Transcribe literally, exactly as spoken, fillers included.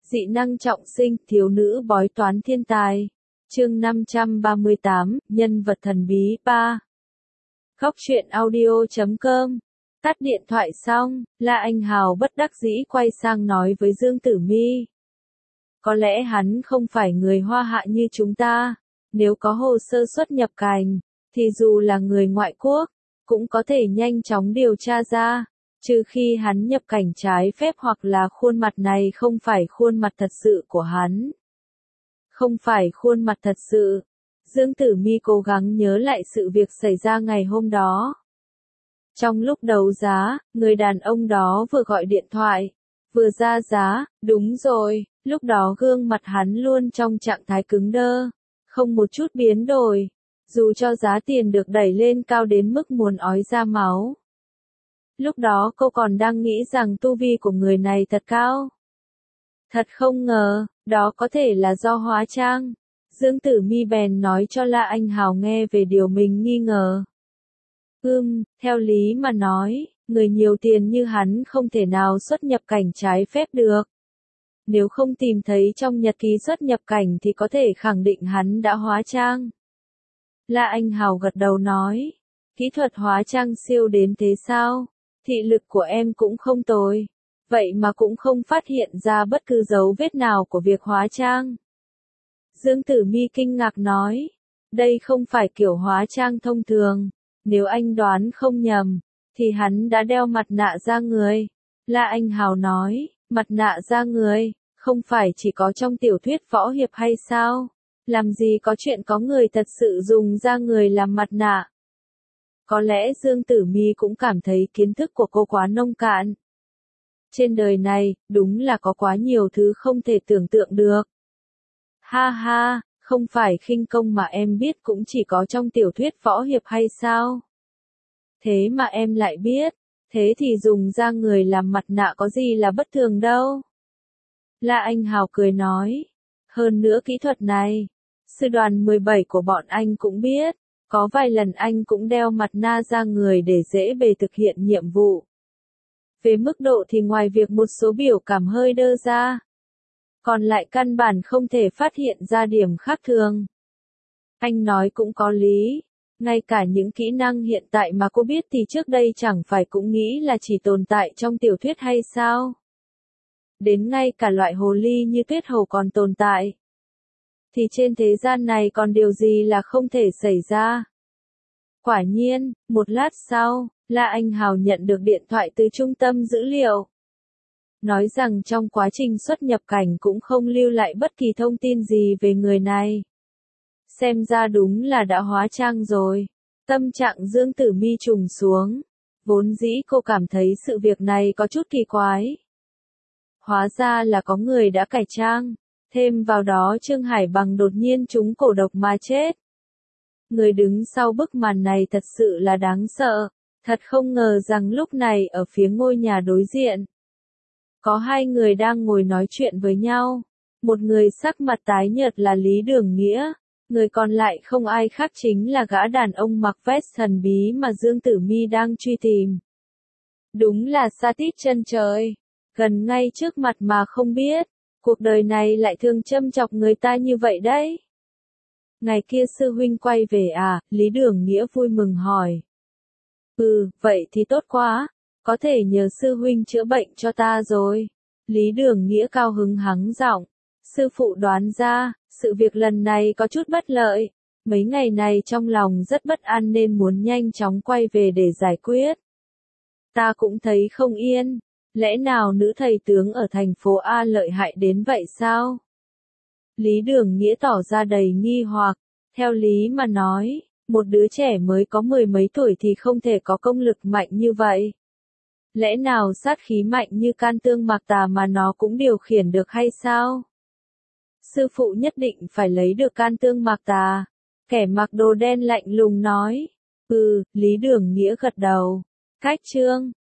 Dị năng trọng sinh, thiếu nữ bói toán thiên tài. Chương năm trăm ba mươi tám, nhân vật thần bí ba. Góc truyện audio chấm com. Tắt điện thoại xong, La Anh Hào bất đắc dĩ quay sang nói với Dương Tử Mi. Có lẽ hắn không phải người Hoa Hạ như chúng ta. Nếu có hồ sơ xuất nhập cảnh, thì dù là người ngoại quốc, cũng có thể nhanh chóng điều tra ra. Trừ khi hắn nhập cảnh trái phép hoặc là khuôn mặt này không phải khuôn mặt thật sự của hắn. Không phải khuôn mặt thật sự. Dương Tử Mi cố gắng nhớ lại sự việc xảy ra ngày hôm đó. Trong lúc đấu giá, người đàn ông đó vừa gọi điện thoại, vừa ra giá, đúng rồi, lúc đó gương mặt hắn luôn trong trạng thái cứng đơ, không một chút biến đổi, dù cho giá tiền được đẩy lên cao đến mức muốn ói ra máu. Lúc đó cô còn đang nghĩ rằng tu vi của người này thật cao. Thật không ngờ, đó có thể là do hóa trang. Dương Tử Mi bèn nói cho La Anh Hào nghe về điều mình nghi ngờ. Ừm, theo lý mà nói, người nhiều tiền như hắn không thể nào xuất nhập cảnh trái phép được. Nếu không tìm thấy trong nhật ký xuất nhập cảnh thì có thể khẳng định hắn đã hóa trang. La Anh Hào gật đầu nói, kỹ thuật hóa trang siêu đến thế sao? Thị lực của em cũng không tồi. Vậy mà cũng không phát hiện ra bất cứ dấu vết nào của việc hóa trang. Dương Tử Mi kinh ngạc nói, đây không phải kiểu hóa trang thông thường. Nếu anh đoán không nhầm, thì hắn đã đeo mặt nạ da người. La Anh Hào nói, mặt nạ da người, không phải chỉ có trong tiểu thuyết võ hiệp hay sao? Làm gì có chuyện có người thật sự dùng da người làm mặt nạ? Có lẽ Dương Tử Mi cũng cảm thấy kiến thức của cô quá nông cạn. Trên đời này, đúng là có quá nhiều thứ không thể tưởng tượng được. Ha ha, không phải khinh công mà em biết cũng chỉ có trong tiểu thuyết võ hiệp hay sao? Thế mà em lại biết, thế thì dùng da người làm mặt nạ có gì là bất thường đâu. La Anh Hào cười nói, hơn nữa kỹ thuật này, sư đoàn mười bảy của bọn anh cũng biết, có vài lần anh cũng đeo mặt nạ da người để dễ bề thực hiện nhiệm vụ. Về mức độ thì ngoài việc một số biểu cảm hơi đơ ra, còn lại căn bản không thể phát hiện ra điểm khác thường. Anh nói cũng có lý, ngay cả những kỹ năng hiện tại mà cô biết thì trước đây chẳng phải cũng nghĩ là chỉ tồn tại trong tiểu thuyết hay sao? Đến ngay cả loại hồ ly như Tuyết Hầu còn tồn tại. Thì trên thế gian này còn điều gì là không thể xảy ra? Quả nhiên, một lát sau, La Anh Hào nhận được điện thoại từ trung tâm dữ liệu. Nói rằng trong quá trình xuất nhập cảnh cũng không lưu lại bất kỳ thông tin gì về người này. Xem ra đúng là đã hóa trang rồi. Tâm trạng Dương Tử Mi trùng xuống. Vốn dĩ cô cảm thấy sự việc này có chút kỳ quái. Hóa ra là có người đã cải trang. Thêm vào đó Trương Hải Bằng đột nhiên trúng cổ độc mà chết. Người đứng sau bức màn này thật sự là đáng sợ. Thật không ngờ rằng lúc này ở phía ngôi nhà đối diện, có hai người đang ngồi nói chuyện với nhau. Một người sắc mặt tái nhợt là Lý Đường Nghĩa, người còn lại không ai khác chính là gã đàn ông mặc vest thần bí mà Dương Tử Mi đang truy tìm. Đúng là sa tít chân trời, gần ngay trước mặt mà không biết, cuộc đời này lại thường châm chọc người ta như vậy đấy. Ngày kia sư huynh quay về à? Lý Đường Nghĩa vui mừng hỏi. Ừ, vậy thì tốt quá, có thể nhờ sư huynh chữa bệnh cho ta rồi. Lý Đường Nghĩa cao hứng hắng giọng. Sư phụ đoán ra, sự việc lần này có chút bất lợi. Mấy ngày này trong lòng rất bất an nên muốn nhanh chóng quay về để giải quyết. Ta cũng thấy không yên, lẽ nào nữ thầy tướng ở thành phố A lợi hại đến vậy sao? Lý Đường Nghĩa tỏ ra đầy nghi hoặc, theo lý mà nói, một đứa trẻ mới có mười mấy tuổi thì không thể có công lực mạnh như vậy. Lẽ nào sát khí mạnh như can tương mạc tà mà nó cũng điều khiển được hay sao? Sư phụ nhất định phải lấy được can tương mạc tà. Kẻ mặc đồ đen lạnh lùng nói. Ừ, Lý Đường Nghĩa gật đầu. Cách chương.